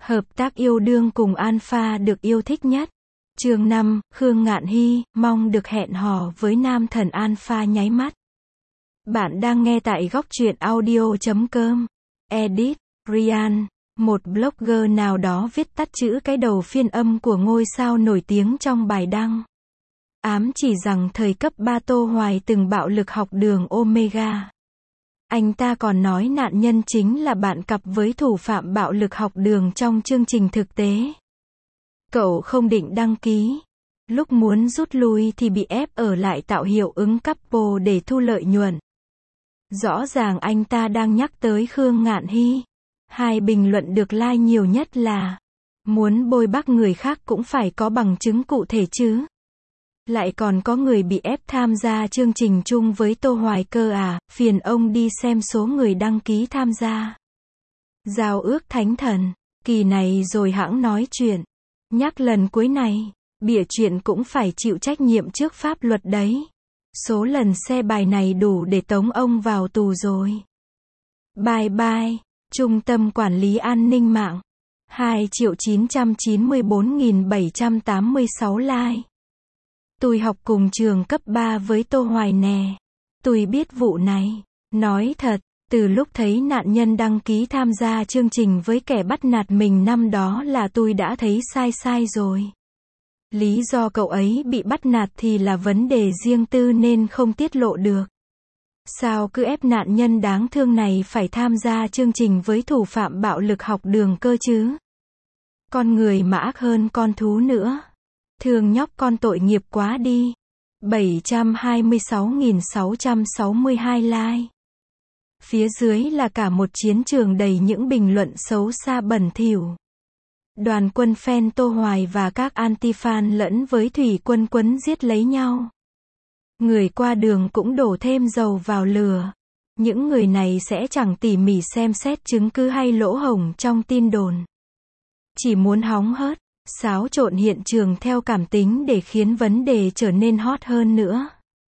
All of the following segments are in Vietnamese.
Hợp tác yêu đương cùng Alpha được yêu thích nhất. Chương 5, Khương Ngạn Hy, mong được hẹn hò với nam thần Alpha nháy mắt. Bạn đang nghe tại góc truyện audio.com. Edit, Ryan, một blogger nào đó viết tắt chữ cái đầu phiên âm của ngôi sao nổi tiếng trong bài đăng. Ám chỉ rằng thời cấp 3 Tô Hoài từng bạo lực học đường Omega. Anh ta còn nói nạn nhân chính là bạn cặp với thủ phạm bạo lực học đường trong chương trình thực tế. Cậu không định đăng ký. Lúc muốn rút lui thì bị ép ở lại tạo hiệu ứng couple để thu lợi nhuận. Rõ ràng anh ta đang nhắc tới Khương Ngạn Hy. Hai bình luận được like nhiều nhất là: muốn bôi bác người khác cũng phải có bằng chứng cụ thể chứ. Lại còn có người bị ép tham gia chương trình chung với Tô Hoài cơ à, phiền ông đi xem số người đăng ký tham gia. Giao ước thánh thần, kỳ này rồi hẵng nói chuyện. Nhắc lần cuối này, bịa chuyện cũng phải chịu trách nhiệm trước pháp luật đấy. Số lần xe bài này đủ để tống ông vào tù rồi. Bye bye, Trung tâm Quản lý An ninh mạng. 2.994.786 like. Tôi học cùng trường cấp 3 với Tô Hoài nè. Tôi biết vụ này. Nói thật, từ lúc thấy nạn nhân đăng ký tham gia chương trình với kẻ bắt nạt mình năm đó là tôi đã thấy sai rồi. Lý do cậu ấy bị bắt nạt thì là vấn đề riêng tư nên không tiết lộ được. Sao cứ ép nạn nhân đáng thương này phải tham gia chương trình với thủ phạm bạo lực học đường cơ chứ? Con người mà ác hơn con thú nữa. Thương nhóc con tội nghiệp quá đi. 726.662 like. Phía dưới là cả một chiến trường đầy những bình luận xấu xa bẩn thỉu. Đoàn quân fan Tô Hoài và các anti-fan lẫn với thủy quân quấn giết lấy nhau. Người qua đường cũng đổ thêm dầu vào lửa. Những người này sẽ chẳng tỉ mỉ xem xét chứng cứ hay lỗ hổng trong tin đồn. Chỉ muốn hóng hớt, xáo trộn hiện trường theo cảm tính để khiến vấn đề trở nên hot hơn nữa.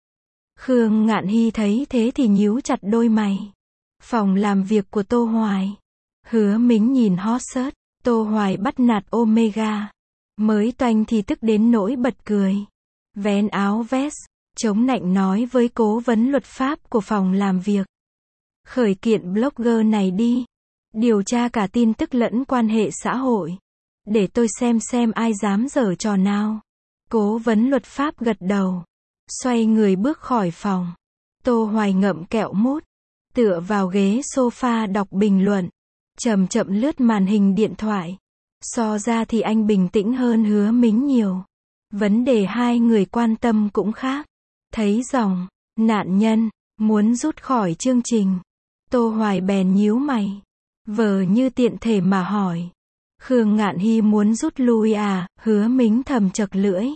Khương Ngạn Hy thấy thế thì nhíu chặt đôi mày. Phòng làm việc của Tô Hoài. Hứa Mính nhìn hot search, Tô Hoài bắt nạt Omega. Mới toanh thì tức đến nỗi bật cười. Vén áo vest, chống nạnh nói với cố vấn luật pháp của phòng làm việc. Khởi kiện blogger này đi. Điều tra cả tin tức lẫn quan hệ xã hội. Để tôi xem ai dám giở trò nào. Cố vấn luật pháp gật đầu. Xoay người bước khỏi phòng. Tô Hoài ngậm kẹo mút. Tựa vào ghế sofa đọc bình luận. Chậm chậm lướt màn hình điện thoại. So ra thì anh bình tĩnh hơn Hứa Mính nhiều. Vấn đề hai người quan tâm cũng khác. Thấy dòng, nạn nhân, muốn rút khỏi chương trình. Tô Hoài bèn nhíu mày. Vờ như tiện thể mà hỏi. Khương Ngạn Hy muốn rút lui à, Hứa Mính thầm chật lưỡi.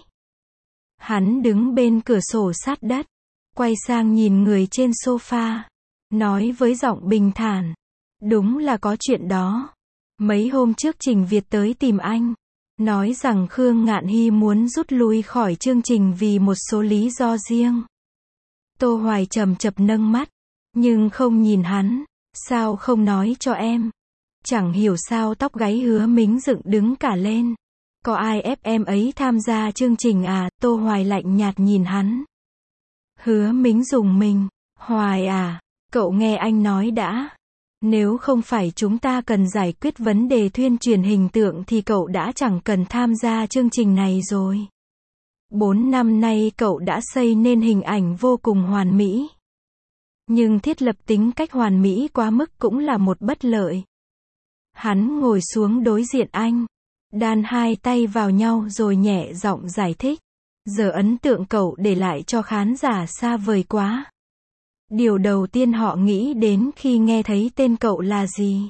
Hắn đứng bên cửa sổ sát đất. Quay sang nhìn người trên sofa. Nói với giọng bình thản. Đúng là có chuyện đó. Mấy hôm trước Trình Việt tới tìm anh. Nói rằng Khương Ngạn Hy muốn rút lui khỏi chương trình vì một số lý do riêng. Tô Hoài chậm chậm nâng mắt. Nhưng không nhìn hắn. Sao không nói cho em? Chẳng hiểu sao tóc gáy Hứa Mính dựng đứng cả lên. Có ai ép em ấy tham gia chương trình à? Tô Hoài lạnh nhạt nhìn hắn. Hứa Mính rùng mình. Hoài à, cậu nghe anh nói đã. Nếu không phải chúng ta cần giải quyết vấn đề tuyên truyền hình tượng thì cậu đã chẳng cần tham gia chương trình này rồi. 4 năm nay cậu đã xây nên hình ảnh vô cùng hoàn mỹ. Nhưng thiết lập tính cách hoàn mỹ quá mức cũng là một bất lợi. Hắn ngồi xuống đối diện anh. Đan hai tay vào nhau rồi nhẹ giọng giải thích. Giờ ấn tượng cậu để lại cho khán giả xa vời quá. Điều đầu tiên họ nghĩ đến khi nghe thấy tên cậu là gì?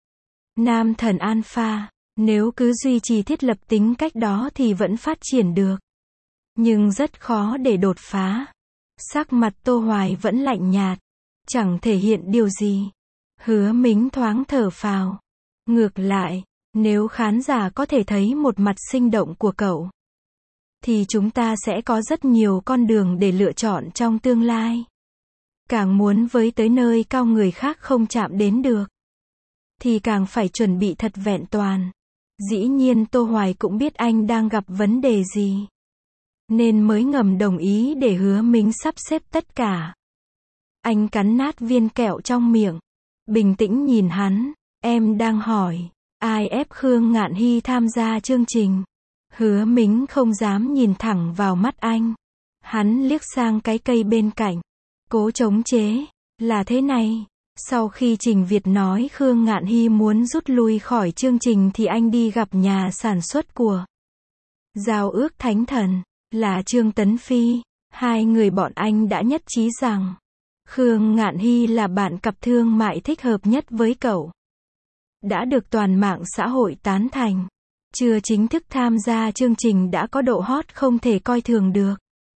Nam thần Alpha. Nếu cứ duy trì thiết lập tính cách đó thì vẫn phát triển được. Nhưng rất khó để đột phá. Sắc mặt Tô Hoài vẫn lạnh nhạt. Chẳng thể hiện điều gì. Hứa Mính thoáng thở phào. Ngược lại, nếu khán giả có thể thấy một mặt sinh động của cậu, thì chúng ta sẽ có rất nhiều con đường để lựa chọn trong tương lai. Càng muốn với tới nơi cao người khác không chạm đến được, thì càng phải chuẩn bị thật vẹn toàn. Dĩ nhiên Tô Hoài cũng biết anh đang gặp vấn đề gì, nên mới ngầm đồng ý để Hứa Mính sắp xếp tất cả. Anh cắn nát viên kẹo trong miệng, bình tĩnh nhìn hắn, em đang hỏi, ai ép Khương Ngạn Hy tham gia chương trình? Hứa Mính không dám nhìn thẳng vào mắt anh. Hắn liếc sang cái cây bên cạnh, cố chống chế, là thế này. Sau khi Trình Việt nói Khương Ngạn Hy muốn rút lui khỏi chương trình thì anh đi gặp nhà sản xuất của Giao ước Thánh Thần, là Trương Tấn Phi. Hai người bọn anh đã nhất trí rằng Khương Ngạn Hy là bạn cặp thương mại thích hợp nhất với cậu. Đã được toàn mạng xã hội tán thành. Chưa chính thức tham gia chương trình đã có độ hot không thể coi thường được.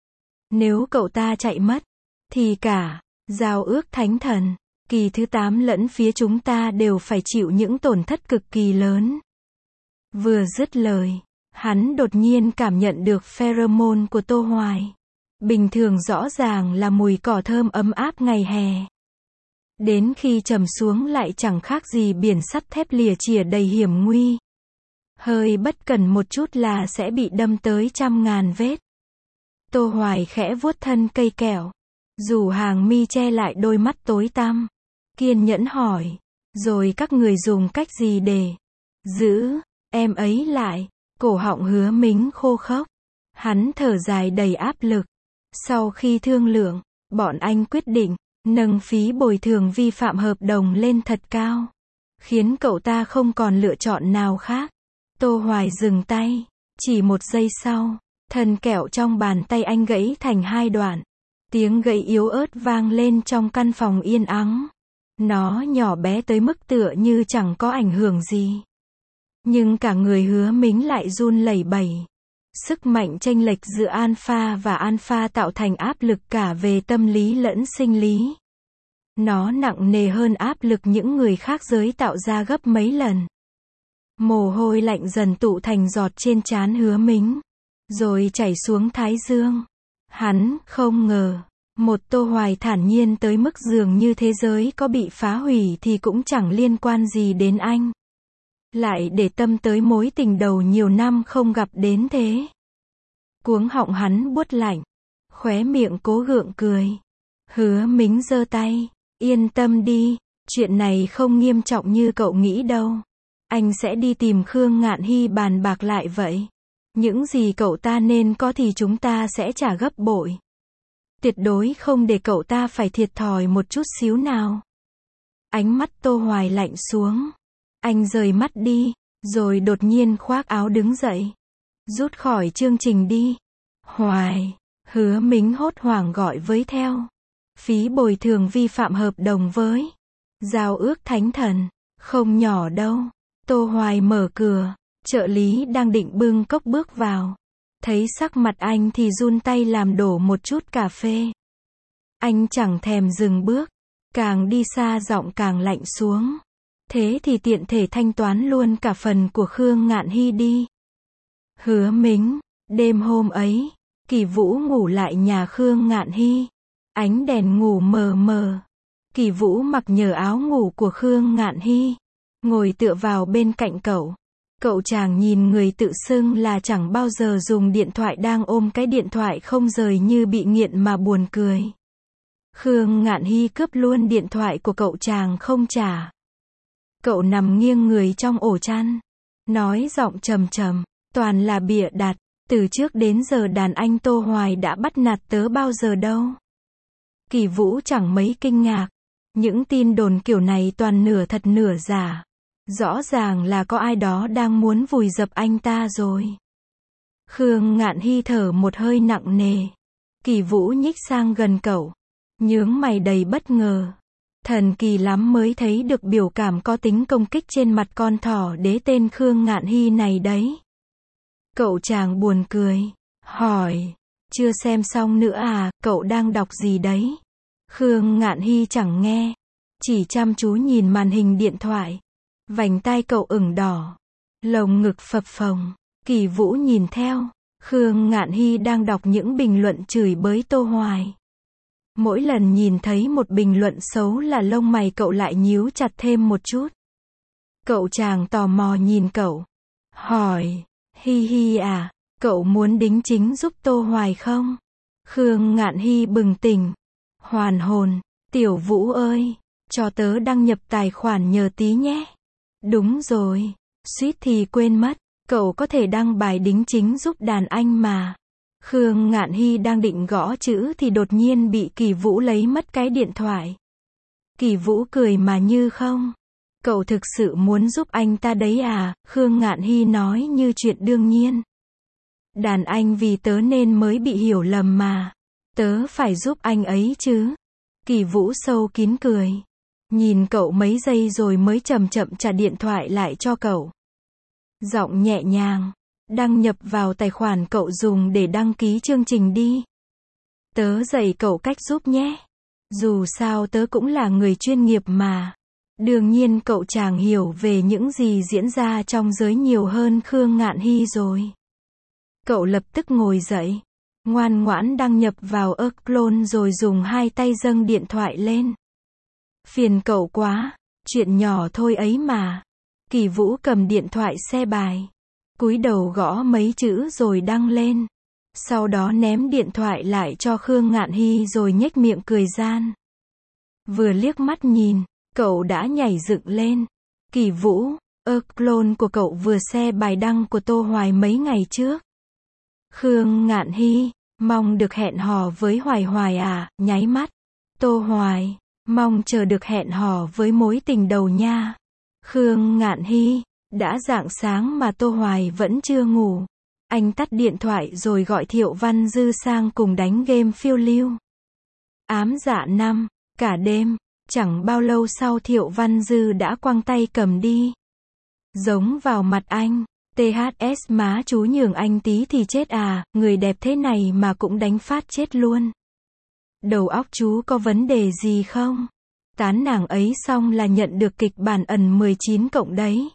Nếu cậu ta chạy mất, thì cả Giao ước Thánh Thần, kỳ thứ 8 lẫn phía chúng ta đều phải chịu những tổn thất cực kỳ lớn. Vừa dứt lời, hắn đột nhiên cảm nhận được pheromone của Tô Hoài. Bình thường rõ ràng là mùi cỏ thơm ấm áp ngày hè. Đến khi trầm xuống lại chẳng khác gì biển sắt thép lìa chìa đầy hiểm nguy. Hơi bất cẩn một chút là sẽ bị đâm tới trăm ngàn vết. Tô Hoài khẽ vuốt thân cây kẹo, rủ hàng mi che lại đôi mắt tối tăm, kiên nhẫn hỏi, rồi các người dùng cách gì để giữ em ấy lại? Cổ họng Hứa Mính khô khốc. Hắn thở dài đầy áp lực. Sau khi thương lượng, bọn anh quyết định nâng phí bồi thường vi phạm hợp đồng lên thật cao, khiến cậu ta không còn lựa chọn nào khác. Tô Hoài dừng tay, chỉ một giây sau, thân kẹo trong bàn tay anh gãy thành hai đoạn. Tiếng gãy yếu ớt vang lên trong căn phòng yên ắng. Nó nhỏ bé tới mức tựa như chẳng có ảnh hưởng gì. Nhưng cả người Hứa Mính lại run lẩy bẩy. Sức mạnh chênh lệch giữa alpha và alpha tạo thành áp lực cả về tâm lý lẫn sinh lý. Nó nặng nề hơn áp lực những người khác giới tạo ra gấp mấy lần. Mồ hôi lạnh dần tụ thành giọt trên trán Hứa Mính, rồi chảy xuống thái dương. Hắn không ngờ, một Tô Hoài thản nhiên tới mức dường như thế giới có bị phá hủy thì cũng chẳng liên quan gì đến anh. Lại để tâm tới mối tình đầu nhiều năm không gặp đến thế. Cuống họng hắn buốt lạnh, khóe miệng cố gượng cười. Hứa Mính giơ tay, yên tâm đi, chuyện này không nghiêm trọng như cậu nghĩ đâu. Anh sẽ đi tìm Khương Ngạn Hy bàn bạc lại vậy. Những gì cậu ta nên có thì chúng ta sẽ trả gấp bội. Tuyệt đối không để cậu ta phải thiệt thòi một chút xíu nào. Ánh mắt Tô Hoài lạnh xuống. Anh rời mắt đi, rồi đột nhiên khoác áo đứng dậy. Rút khỏi chương trình đi. Hoài, Hứa Mính hốt hoảng gọi với theo. Phí bồi thường vi phạm hợp đồng với Giao ước Thánh Thần, không nhỏ đâu. Tô Hoài mở cửa, trợ lý đang định bưng cốc bước vào. Thấy sắc mặt anh thì run tay làm đổ một chút cà phê. Anh chẳng thèm dừng bước, càng đi xa giọng càng lạnh xuống. Thế thì tiện thể thanh toán luôn cả phần của Khương Ngạn Hy đi. Hứa Mính, đêm hôm ấy, Kỳ Vũ ngủ lại nhà Khương Ngạn Hy. Ánh đèn ngủ mờ mờ. Kỳ Vũ mặc nhờ áo ngủ của Khương Ngạn Hy, ngồi tựa vào bên cạnh cậu. Cậu chàng nhìn người tự xưng là chẳng bao giờ dùng điện thoại đang ôm cái điện thoại không rời như bị nghiện mà buồn cười. Khương Ngạn Hy cướp luôn điện thoại của cậu chàng không trả. Cậu nằm nghiêng người trong ổ chăn, nói giọng trầm trầm, toàn là bịa đặt, từ trước đến giờ đàn anh Tô Hoài đã bắt nạt tớ bao giờ đâu. Kỳ Vũ chẳng mấy kinh ngạc, những tin đồn kiểu này toàn nửa thật nửa giả. Rõ ràng là có ai đó đang muốn vùi dập anh ta rồi. Khương Ngạn Hy thở một hơi nặng nề. Kỳ Vũ nhích sang gần cậu, nhướng mày đầy bất ngờ. Thần kỳ lắm mới thấy được biểu cảm có tính công kích trên mặt con thỏ đế tên Khương Ngạn Hy này đấy. Cậu chàng buồn cười, hỏi, chưa xem xong nữa à, cậu đang đọc gì đấy? Khương Ngạn Hy chẳng nghe, chỉ chăm chú nhìn màn hình điện thoại. Vành tai cậu ửng đỏ, lồng ngực phập phồng. Kỳ Vũ nhìn theo, Khương Ngạn Hy đang đọc những bình luận chửi bới Tô Hoài. Mỗi lần nhìn thấy một bình luận xấu là lông mày cậu lại nhíu chặt thêm một chút. Cậu chàng tò mò nhìn cậu, hỏi, Hi Hi à, cậu muốn đính chính giúp Tô Hoài không? Khương Ngạn Hy bừng tỉnh, hoàn hồn, Tiểu Vũ ơi, cho tớ đăng nhập tài khoản nhờ tí nhé. Đúng rồi, suýt thì quên mất, cậu có thể đăng bài đính chính giúp đàn anh mà. Khương Ngạn Hy đang định gõ chữ thì đột nhiên bị Kỳ Vũ lấy mất cái điện thoại. Kỳ Vũ cười mà như không. Cậu thực sự muốn giúp anh ta đấy à? Khương Ngạn Hy nói như chuyện đương nhiên. Đàn anh vì tớ nên mới bị hiểu lầm mà. Tớ phải giúp anh ấy chứ. Kỳ Vũ sâu kín cười. Nhìn cậu mấy giây rồi mới chậm chậm trả điện thoại lại cho cậu. Giọng nhẹ nhàng. Đăng nhập vào tài khoản cậu dùng để đăng ký chương trình đi. Tớ dạy cậu cách giúp nhé. Dù sao tớ cũng là người chuyên nghiệp mà. Đương nhiên cậu chàng hiểu về những gì diễn ra trong giới nhiều hơn Khương Ngạn Hy rồi. Cậu lập tức ngồi dậy. Ngoan ngoãn đăng nhập vào Clone rồi dùng hai tay dâng điện thoại lên. Phiền cậu quá. Chuyện nhỏ thôi ấy mà. Kỳ Vũ cầm điện thoại xe bài. Cúi đầu gõ mấy chữ rồi đăng lên. Sau đó ném điện thoại lại cho Khương Ngạn Hy rồi nhếch miệng cười gian. Vừa liếc mắt nhìn, cậu đã nhảy dựng lên. Kỳ Vũ, clone của cậu vừa xe bài đăng của Tô Hoài mấy ngày trước. Khương Ngạn Hy, mong được hẹn hò với Hoài Hoài à, nháy mắt. Tô Hoài, mong chờ được hẹn hò với mối tình đầu nha. Khương Ngạn Hy, đã rạng sáng mà Tô Hoài vẫn chưa ngủ. Anh tắt điện thoại rồi gọi Thiệu Văn Dư sang cùng đánh game phiêu lưu. Ám dạ 5, cả đêm, chẳng bao lâu sau Thiệu Văn Dư đã quăng tay cầm đi. Giống vào mặt anh, THS má chú nhường anh tí thì chết à, người đẹp thế này mà cũng đánh phát chết luôn. Đầu óc chú có vấn đề gì không? Tán nàng ấy xong là nhận được kịch bản ẩn 19 cộng đấy.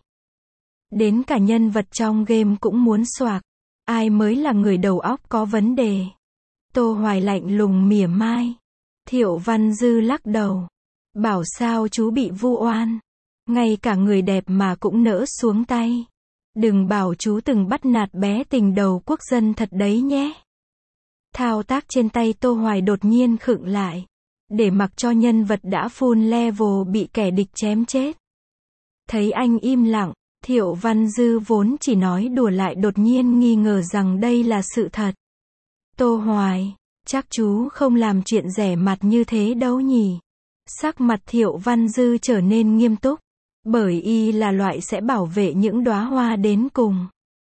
Đến cả nhân vật trong game cũng muốn xoạc. Ai mới là người đầu óc có vấn đề? Tô Hoài lạnh lùng mỉa mai. Thiệu Văn Dư lắc đầu. Bảo sao chú bị vu oan. Ngay cả người đẹp mà cũng nỡ xuống tay. Đừng bảo chú từng bắt nạt bé tình đầu quốc dân thật đấy nhé. Thao tác trên tay Tô Hoài đột nhiên khựng lại. Để mặc cho nhân vật đã full level bị kẻ địch chém chết. Thấy anh im lặng, Thiệu Văn Dư vốn chỉ nói đùa lại đột nhiên nghi ngờ rằng đây là sự thật. Tô Hoài, chắc chú không làm chuyện rẻ mặt như thế đâu nhỉ? Sắc mặt Thiệu Văn Dư trở nên nghiêm túc. Bởi y là loại sẽ bảo vệ những đóa hoa đến cùng.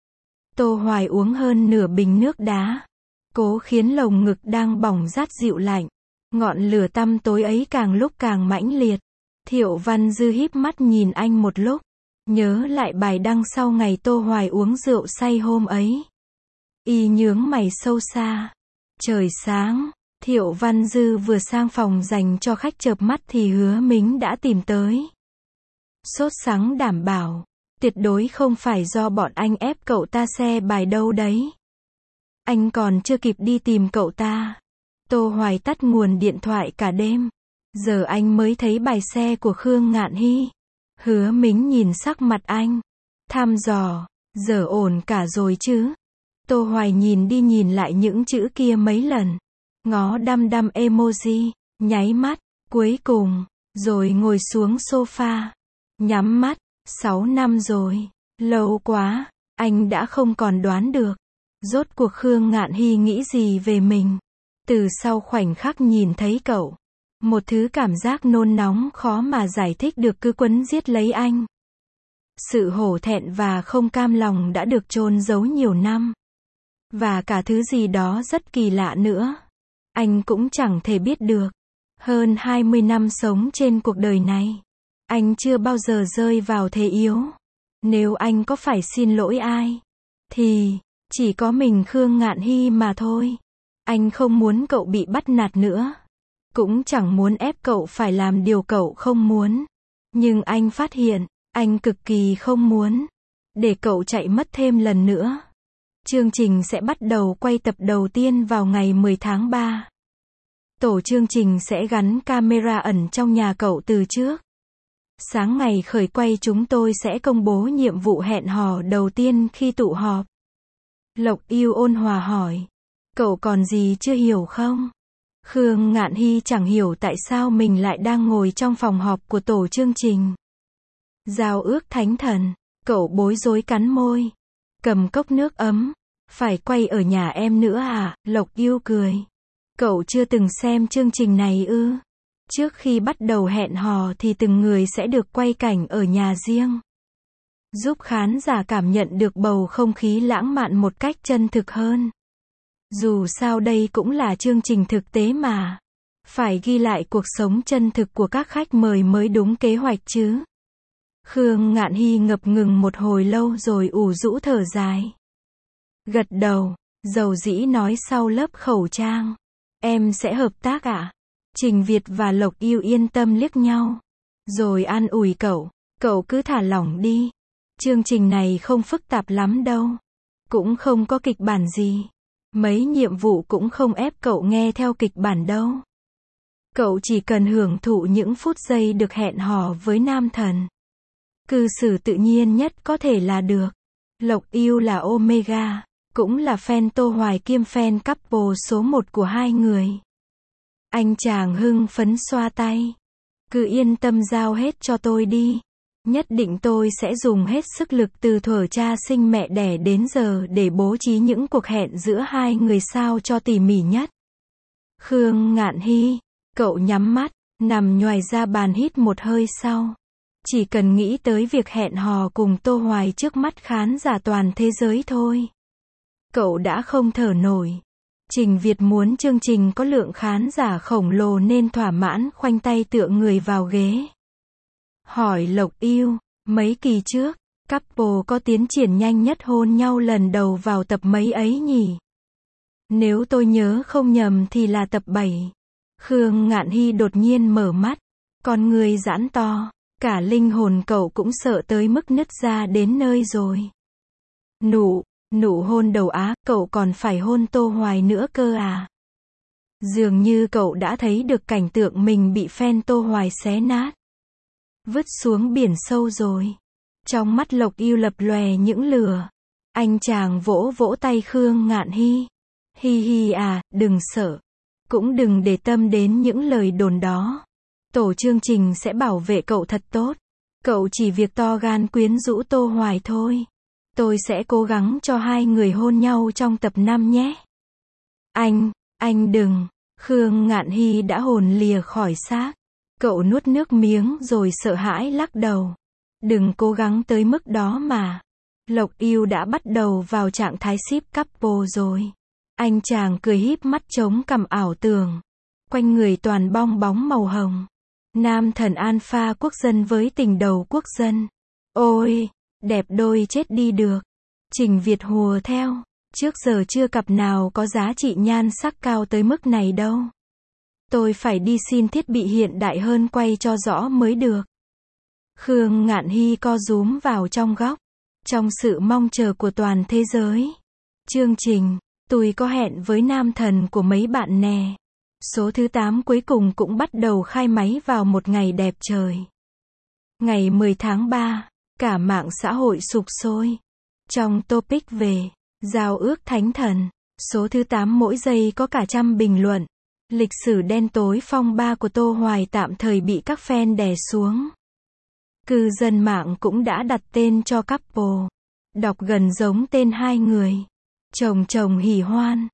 Tô Hoài uống hơn nửa bình nước đá. Cố khiến lồng ngực đang bỏng rát dịu lạnh. Ngọn lửa tăm tối ấy càng lúc càng mãnh liệt. Thiệu Văn Dư híp mắt nhìn anh một lúc. Nhớ lại bài đăng sau ngày Tô Hoài uống rượu say hôm ấy. Y nhướng mày sâu xa. Trời sáng, Thiệu Văn Dư vừa sang phòng dành cho khách chợp mắt thì Hứa Mính đã tìm tới. Sốt sắng đảm bảo, tuyệt đối không phải do bọn anh ép cậu ta xe bài đâu đấy. Anh còn chưa kịp đi tìm cậu ta. Tô Hoài tắt nguồn điện thoại cả đêm. Giờ anh mới thấy bài xe của Khương Ngạn Hy. Hứa Mính nhìn sắc mặt anh. Thăm dò, giờ ổn cả rồi chứ. Tô Hoài nhìn đi nhìn lại những chữ kia mấy lần. Ngó đăm đăm emoji, nháy mắt, cuối cùng, rồi ngồi xuống sofa. Nhắm mắt, 6 năm rồi. Lâu quá, anh đã không còn đoán được. Rốt cuộc Khương Ngạn Hy nghĩ gì về mình. Từ sau khoảnh khắc nhìn thấy cậu. Một thứ cảm giác nôn nóng khó mà giải thích được cứ quấn giết lấy anh. Sự hổ thẹn và không cam lòng đã được chôn giấu nhiều năm. Và cả thứ gì đó rất kỳ lạ nữa. Anh cũng chẳng thể biết được. Hơn 20 năm sống trên cuộc đời này. Anh chưa bao giờ rơi vào thế yếu. Nếu anh có phải xin lỗi ai, thì chỉ có mình Khương Ngạn Hy mà thôi. Anh không muốn cậu bị bắt nạt nữa. Cũng chẳng muốn ép cậu phải làm điều cậu không muốn. Nhưng anh phát hiện, anh cực kỳ không muốn để cậu chạy mất thêm lần nữa. Chương trình sẽ bắt đầu quay tập đầu tiên vào ngày 10 tháng 3. Tổ chương trình sẽ gắn camera ẩn trong nhà cậu từ trước. Sáng ngày khởi quay chúng tôi sẽ công bố nhiệm vụ hẹn hò đầu tiên khi tụ họp. Lộc Yêu ôn hòa hỏi. Cậu còn gì chưa hiểu không? Khương Ngạn Hy chẳng hiểu tại sao mình lại đang ngồi trong phòng họp của tổ chương trình. Giao ước thánh thần. Cậu bối rối cắn môi. Cầm cốc nước ấm. Phải quay ở nhà em nữa à? Lộc Yêu cười. Cậu chưa từng xem chương trình này ư? Trước khi bắt đầu hẹn hò thì từng người sẽ được quay cảnh ở nhà riêng. Giúp khán giả cảm nhận được bầu không khí lãng mạn một cách chân thực hơn. Dù sao đây cũng là chương trình thực tế mà. Phải ghi lại cuộc sống chân thực của các khách mời mới đúng kế hoạch chứ. Khương Ngạn Hy ngập ngừng một hồi lâu rồi ủ rũ thở dài. Gật đầu, dầu dĩ nói sau lớp khẩu trang. Em sẽ hợp tác ạ? Trình Việt và Lộc Yêu yên tâm liếc nhau. Rồi an ủi cậu. Cậu cứ thả lỏng đi. Chương trình này không phức tạp lắm đâu. Cũng không có kịch bản gì. Mấy nhiệm vụ cũng không ép cậu nghe theo kịch bản đâu. Cậu chỉ cần hưởng thụ những phút giây được hẹn hò với nam thần. Cư xử tự nhiên nhất có thể là được. Lộc Yêu là Omega, cũng là fan Tô Hoài kiêm fan couple số 1 của hai người. Anh chàng hưng phấn xoa tay. Cứ yên tâm giao hết cho tôi đi. Nhất định tôi sẽ dùng hết sức lực từ thuở cha sinh mẹ đẻ đến giờ để bố trí những cuộc hẹn giữa hai người sao cho tỉ mỉ nhất. Khương Ngạn Hy, cậu nhắm mắt, nằm nhoài ra bàn hít một hơi sau. Chỉ cần nghĩ tới việc hẹn hò cùng Tô Hoài trước mắt khán giả toàn thế giới thôi. Cậu đã không thở nổi. Trình Việt muốn chương trình có lượng khán giả khổng lồ nên thỏa mãn khoanh tay tựa người vào ghế. Hỏi Lộc Yêu, mấy kỳ trước, couple có tiến triển nhanh nhất hôn nhau lần đầu vào tập mấy ấy nhỉ? Nếu tôi nhớ không nhầm thì là tập 7. Khương Ngạn Hy đột nhiên mở mắt, con người giãn to, cả linh hồn cậu cũng sợ tới mức nứt ra đến nơi rồi. Nụ hôn đầu á, cậu còn phải hôn Tô Hoài nữa cơ à? Dường như cậu đã thấy được cảnh tượng mình bị fan Tô Hoài xé nát. Vứt xuống biển sâu rồi. Trong mắt Lộc Yêu lập lòe những lửa. Anh chàng vỗ vỗ tay Khương Ngạn Hy. Hi hi à, đừng sợ. Cũng đừng để tâm đến những lời đồn đó. Tổ chương trình sẽ bảo vệ cậu thật tốt. Cậu chỉ việc to gan quyến rũ Tô Hoài thôi. Tôi sẽ cố gắng cho hai người hôn nhau trong tập 5 nhé. Anh đừng. Khương Ngạn Hy đã hồn lìa khỏi xác. Cậu nuốt nước miếng rồi sợ hãi lắc đầu. Đừng cố gắng tới mức đó mà. Lộc Yêu đã bắt đầu vào trạng thái ship couple rồi. Anh chàng cười híp mắt chống cằm ảo tưởng. Quanh người toàn bong bóng màu hồng. Nam thần alpha quốc dân với tình đầu quốc dân. Ôi, đẹp đôi chết đi được. Trình Việt hùa theo. Trước giờ chưa cặp nào có giá trị nhan sắc cao tới mức này đâu. Tôi phải đi xin thiết bị hiện đại hơn quay cho rõ mới được. Khương Ngạn Hy co rúm vào trong góc. Trong sự mong chờ của toàn thế giới. Chương trình, tôi có hẹn với nam thần của mấy bạn nè. Số thứ 8 cuối cùng cũng bắt đầu khai máy vào một ngày đẹp trời. Ngày 10 tháng 3, cả mạng xã hội sục sôi. Trong topic về giao ước thánh thần, số thứ 8 mỗi giây có cả trăm bình luận. Lịch sử đen tối phong ba của Tô Hoài tạm thời bị các fan đè xuống. Cư dân mạng cũng đã đặt tên cho couple. Đọc gần giống tên hai người. Chồng hỉ hoan.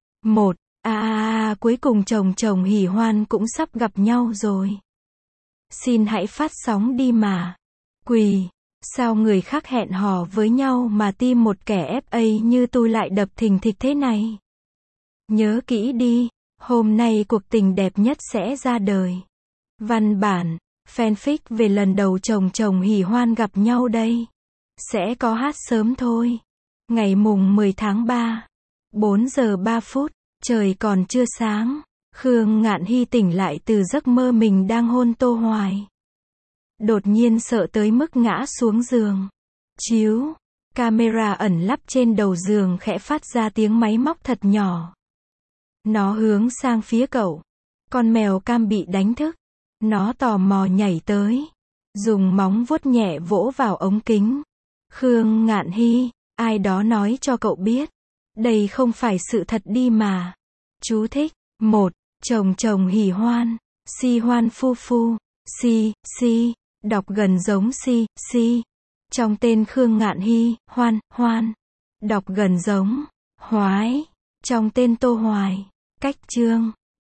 Cuối cùng chồng hỉ hoan cũng sắp gặp nhau rồi. Xin hãy phát sóng đi mà. Quỳ. Sao người khác hẹn hò với nhau mà tim một kẻ FA như tôi lại đập thình thịch thế này? Nhớ kỹ đi, hôm nay cuộc tình đẹp nhất sẽ ra đời. Văn bản, fanfic về lần đầu chồng hỉ hoan gặp nhau đây. Sẽ có hát sớm thôi. Ngày mùng 10 tháng 3, 4 giờ 3 phút, trời còn chưa sáng. Khương Ngạn Hy tỉnh lại từ giấc mơ mình đang hôn Tô Hoài. Đột nhiên sợ tới mức ngã xuống giường. Chiếu, camera ẩn lắp trên đầu giường khẽ phát ra tiếng máy móc thật nhỏ. Nó hướng sang phía cậu. Con mèo cam bị đánh thức. Nó tò mò nhảy tới. Dùng móng vuốt nhẹ vỗ vào ống kính. Khương Ngạn Hy, ai đó nói cho cậu biết. Đây không phải sự thật đi mà. Chú thích. 1. Chồng chồng hỉ hoan. Si hoan phu phu. Si, đọc gần giống si. Trong tên Khương Ngạn Hy, hoan. Đọc gần giống hoái. Trong tên Tô Hoài. Cách chương.